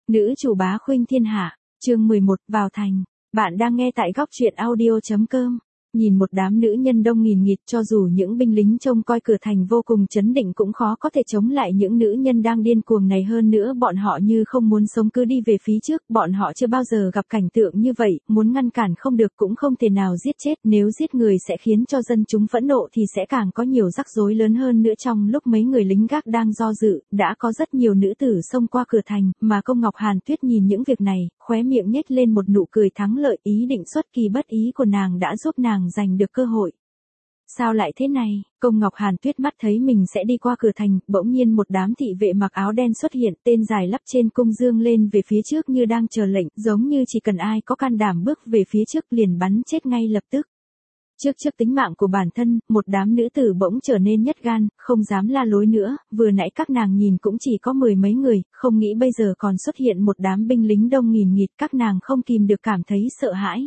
Nữ chủ bá khuynh thiên hạ, chương 11, vào thành. Bạn đang nghe tại góc truyện audio.com. Nhìn một đám nữ nhân đông nghìn nghịt, cho dù những binh lính trông coi cửa thành vô cùng trấn định cũng khó có thể chống lại những nữ nhân đang điên cuồng này. Hơn nữa bọn họ như không muốn sống cứ đi về phía trước, bọn họ chưa bao giờ gặp cảnh tượng như vậy, muốn ngăn cản không được cũng không thể nào giết chết, nếu giết người sẽ khiến cho dân chúng phẫn nộ thì sẽ càng có nhiều rắc rối lớn hơn nữa. Trong lúc mấy người lính gác đang do dự, đã có rất nhiều nữ tử xông qua cửa thành, mà Công Ngọc Hàn Tuyết nhìn những việc này, khóe miệng nhếch lên một nụ cười thắng lợi, ý định xuất kỳ bất ý của nàng đã giúp nàng giành được cơ hội. Sao lại thế này? Công Ngọc Hàn Tuyết mắt thấy mình sẽ đi qua cửa thành, bỗng nhiên một đám thị vệ mặc áo đen xuất hiện, tên dài lắp trên cung dương lên về phía trước như đang chờ lệnh, giống như chỉ cần ai có can đảm bước về phía trước liền bắn chết ngay lập tức. Trước tính mạng của bản thân, một đám nữ tử bỗng trở nên nhất gan, không dám la lối nữa, vừa nãy các nàng nhìn cũng chỉ có mười mấy người, không nghĩ bây giờ còn xuất hiện một đám binh lính đông nghìn nghịt, các nàng không kìm được cảm thấy sợ hãi.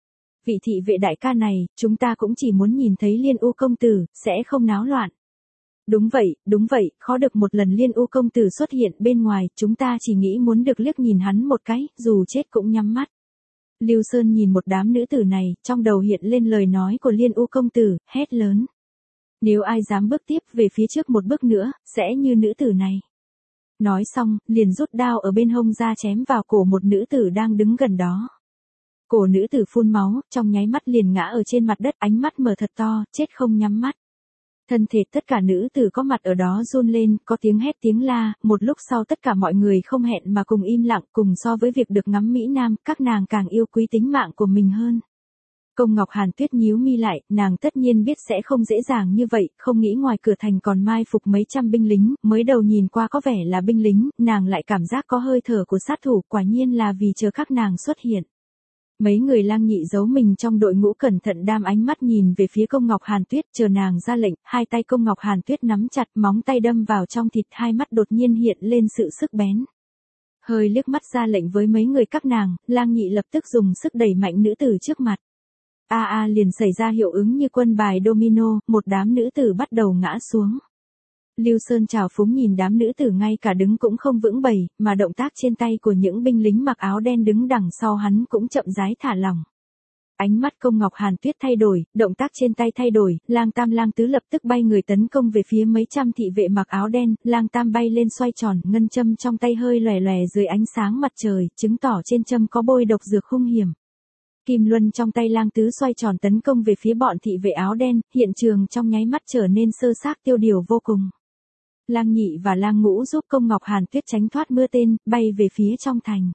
Vị thị vệ đại ca này, chúng ta cũng chỉ muốn nhìn thấy Liên U công tử, sẽ không náo loạn. Đúng vậy, khó được một lần Liên U công tử xuất hiện bên ngoài, chúng ta chỉ nghĩ muốn được liếc nhìn hắn một cái, dù chết cũng nhắm mắt. Lưu Sơn nhìn một đám nữ tử này, trong đầu hiện lên lời nói của Liên U công tử, hét lớn. Nếu ai dám bước tiếp về phía trước một bước nữa, sẽ như nữ tử này. Nói xong, liền rút đao ở bên hông ra chém vào cổ một nữ tử đang đứng gần đó. Cổ nữ tử phun máu, trong nháy mắt liền ngã ở trên mặt đất, ánh mắt mở thật to, chết không nhắm mắt. Thân thể tất cả nữ tử có mặt ở đó run lên, có tiếng hét tiếng la, một lúc sau tất cả mọi người không hẹn mà cùng im lặng, cùng so với việc được ngắm Mỹ Nam, các nàng càng yêu quý tính mạng của mình hơn. Công Ngọc Hàn Tuyết nhíu mi lại, nàng tất nhiên biết sẽ không dễ dàng như vậy, không nghĩ ngoài cửa thành còn mai phục mấy trăm binh lính, mới đầu nhìn qua có vẻ là binh lính, nàng lại cảm giác có hơi thở của sát thủ, quả nhiên là vì chờ các nàng xuất hiện. Mấy người Lang Nhị giấu mình trong đội ngũ cẩn thận đam ánh mắt nhìn về phía Công Ngọc Hàn Tuyết, chờ nàng ra lệnh, hai tay Công Ngọc Hàn Tuyết nắm chặt, móng tay đâm vào trong thịt, hai mắt đột nhiên hiện lên sự sắc bén. Hơi liếc mắt ra lệnh với mấy người các nàng, Lang Nhị lập tức dùng sức đẩy mạnh nữ tử trước mặt. Liền xảy ra hiệu ứng như quân bài domino, một đám nữ tử bắt đầu ngã xuống. Lưu Sơn trào phúng nhìn đám nữ tử ngay cả đứng cũng không vững bày, mà động tác trên tay của những binh lính mặc áo đen đứng đằng sau hắn cũng chậm rãi thả lỏng. Ánh mắt Công Ngọc Hàn Tuyết thay đổi, động tác trên tay thay đổi, Lang Tam Lang Tứ lập tức bay người tấn công về phía mấy trăm thị vệ mặc áo đen, Lang Tam bay lên xoay tròn, ngân châm trong tay hơi lòe lòe dưới ánh sáng mặt trời, chứng tỏ trên châm có bôi độc dược hung hiểm. Kim luân trong tay Lang Tứ xoay tròn tấn công về phía bọn thị vệ áo đen, hiện trường trong nháy mắt trở nên sơ xác tiêu điều vô cùng. Lang Nhị và Lang Ngũ giúp Công Ngọc Hàn Tuyết tránh thoát mưa tên, bay về phía trong thành.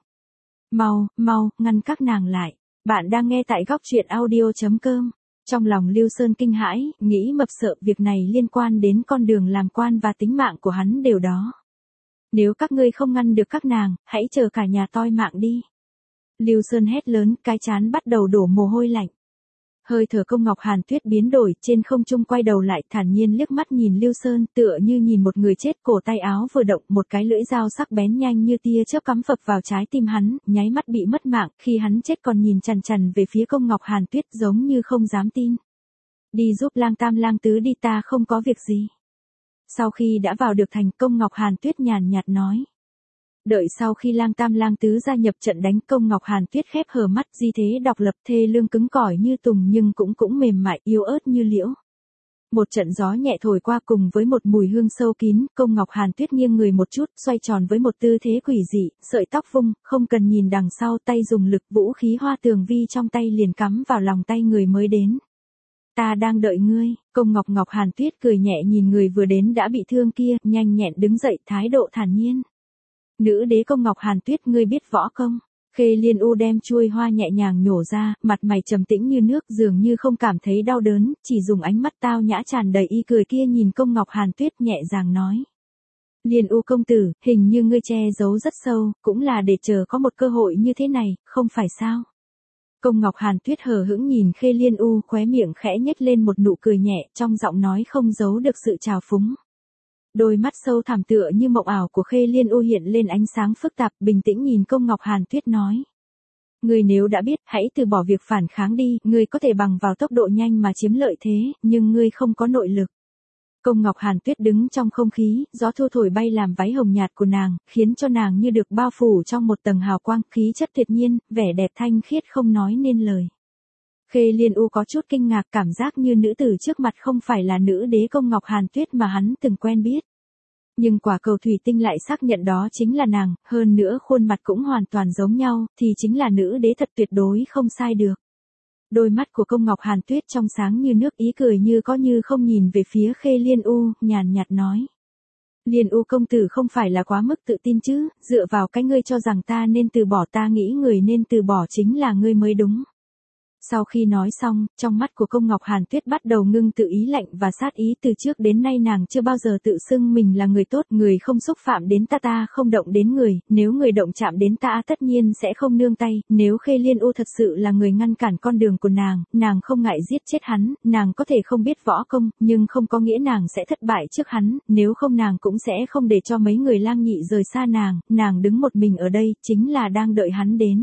Mau, ngăn các nàng lại. Bạn đang nghe tại góc truyện audio.com. Trong lòng Lưu Sơn kinh hãi, nghĩ mập sợ việc này liên quan đến con đường làm quan và tính mạng của hắn đều đó. Nếu các ngươi không ngăn được các nàng, hãy chờ cả nhà toi mạng đi. Lưu Sơn hét lớn, cái trán bắt đầu đổ mồ hôi lạnh. Hơi thở Công Ngọc Hàn Tuyết biến đổi, trên không trung quay đầu lại, thản nhiên liếc mắt nhìn Lưu Sơn, tựa như nhìn một người chết, cổ tay áo vừa động, một cái lưỡi dao sắc bén nhanh như tia chớp cắm phập vào trái tim hắn, nháy mắt bị mất mạng, khi hắn chết còn nhìn chằm chằm về phía Công Ngọc Hàn Tuyết giống như không dám tin. Đi giúp Lang Tam Lang Tứ đi, ta không có việc gì. Sau khi đã vào được thành, Công Ngọc Hàn Tuyết nhàn nhạt nói. Đợi sau khi Lang Tam Lang Tứ gia nhập trận đánh, Công Ngọc Hàn Tuyết khép hờ mắt, di thế độc lập, thê lương cứng cỏi như tùng nhưng cũng mềm mại, yếu ớt như liễu. Một trận gió nhẹ thổi qua cùng với một mùi hương sâu kín, Công Ngọc Hàn Tuyết nghiêng người một chút, xoay tròn với một tư thế quỷ dị, sợi tóc vung, không cần nhìn đằng sau, tay dùng lực, vũ khí Hoa Tường Vi trong tay liền cắm vào lòng tay người mới đến. Ta đang đợi ngươi. Công Ngọc Hàn Tuyết cười nhẹ nhìn người vừa đến đã bị thương kia, nhanh nhẹn đứng dậy, thái độ thản nhiên. Nữ đế Công Ngọc Hàn Tuyết, ngươi biết võ công. Khê Liên U đem chuôi hoa nhẹ nhàng nhổ ra, mặt mày trầm tĩnh như nước, dường như không cảm thấy đau đớn, chỉ dùng ánh mắt tao nhã tràn đầy y cười kia nhìn Công Ngọc Hàn Tuyết nhẹ nhàng nói. Liên U công tử, hình như ngươi che giấu rất sâu, cũng là để chờ có một cơ hội như thế này, không phải sao? Công Ngọc Hàn Tuyết hờ hững nhìn Khê Liên U, khóe miệng khẽ nhếch lên một nụ cười nhẹ, trong giọng nói không giấu được sự trào phúng. Đôi mắt sâu thẳm tựa như mộng ảo của Khê Liên U hiện lên ánh sáng phức tạp, bình tĩnh nhìn Công Ngọc Hàn Tuyết nói. Ngươi nếu đã biết, hãy từ bỏ việc phản kháng đi, ngươi có thể bằng vào tốc độ nhanh mà chiếm lợi thế, nhưng ngươi không có nội lực. Công Ngọc Hàn Tuyết đứng trong không khí, gió thu thổi bay làm váy hồng nhạt của nàng, khiến cho nàng như được bao phủ trong một tầng hào quang, khí chất tuyệt nhiên, vẻ đẹp thanh khiết không nói nên lời. Khê Liên U có chút kinh ngạc, cảm giác như nữ tử trước mặt không phải là nữ đế Công Ngọc Hàn Tuyết mà hắn từng quen biết. Nhưng quả cầu thủy tinh lại xác nhận đó chính là nàng, hơn nữa khuôn mặt cũng hoàn toàn giống nhau, thì chính là nữ đế thật tuyệt đối không sai được. Đôi mắt của Công Ngọc Hàn Tuyết trong sáng như nước, ý cười như có như không nhìn về phía Khê Liên U, nhàn nhạt nói. Liên U công tử không phải là quá mức tự tin chứ, dựa vào cái ngươi cho rằng ta nên từ bỏ, ta nghĩ người nên từ bỏ chính là ngươi mới đúng. Sau khi nói xong, trong mắt của Công Ngọc Hàn Tuyết bắt đầu ngưng tự ý lạnh và sát ý, từ trước đến nay nàng chưa bao giờ tự xưng mình là người tốt, người không xúc phạm đến ta, ta không động đến người, nếu người động chạm đến ta tất nhiên sẽ không nương tay, nếu Khê Liên U thật sự là người ngăn cản con đường của nàng không ngại giết chết hắn, nàng có thể không biết võ công, nhưng không có nghĩa nàng sẽ thất bại trước hắn, nếu không nàng cũng sẽ không để cho mấy người lang nhị rời xa nàng đứng một mình ở đây, chính là đang đợi hắn đến.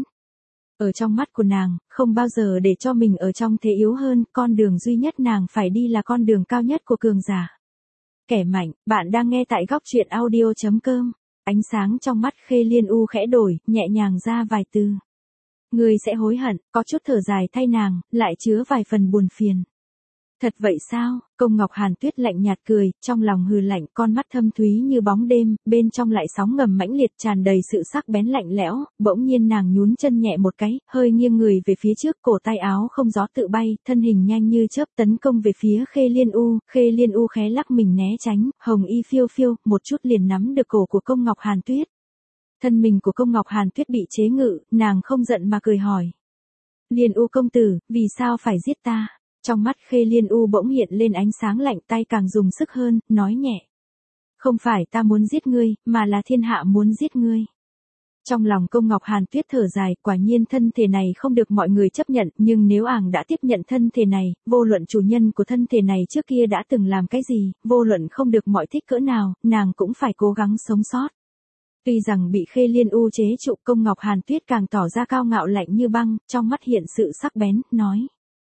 Ở trong mắt của nàng, không bao giờ để cho mình ở trong thế yếu hơn, con đường duy nhất nàng phải đi là con đường cao nhất của cường giả. Kẻ mạnh, bạn đang nghe tại góc truyện audio.com. Ánh sáng trong mắt Khê Liên U khẽ đổi, nhẹ nhàng ra vài từ. Người sẽ hối hận, có chút thở dài thay nàng, lại chứa vài phần buồn phiền. Thật vậy sao? Công Ngọc Hàn Tuyết lạnh nhạt cười, trong lòng hừ lạnh, con mắt thâm thúy như bóng đêm, bên trong lại sóng ngầm mãnh liệt tràn đầy sự sắc bén lạnh lẽo, bỗng nhiên nàng nhún chân nhẹ một cái, hơi nghiêng người về phía trước, cổ tay áo không gió tự bay, thân hình nhanh như chớp tấn công về phía Khê Liên U khé lắc mình né tránh, hồng y phiêu phiêu, một chút liền nắm được cổ của Công Ngọc Hàn Tuyết. Thân mình của Công Ngọc Hàn Tuyết bị chế ngự, nàng không giận mà cười hỏi. Liên U công tử, vì sao phải giết ta? Trong mắt Khê Liên U bỗng hiện lên ánh sáng lạnh, tay càng dùng sức hơn, nói nhẹ. Không phải ta muốn giết ngươi, mà là thiên hạ muốn giết ngươi. Trong lòng Công Ngọc Hàn Tuyết thở dài, quả nhiên thân thể này không được mọi người chấp nhận, nhưng nếu ảng đã tiếp nhận thân thể này, vô luận chủ nhân của thân thể này trước kia đã từng làm cái gì, vô luận không được mọi thích cỡ nào, nàng cũng phải cố gắng sống sót. Tuy rằng bị Khê Liên U chế trụ, Công Ngọc Hàn Tuyết càng tỏ ra cao ngạo lạnh như băng, trong mắt hiện sự sắc bén, nói.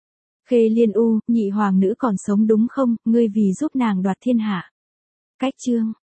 Khê Liên U, nhị hoàng nữ còn sống đúng không, ngươi vì giúp nàng đoạt thiên hạ. Cách chương.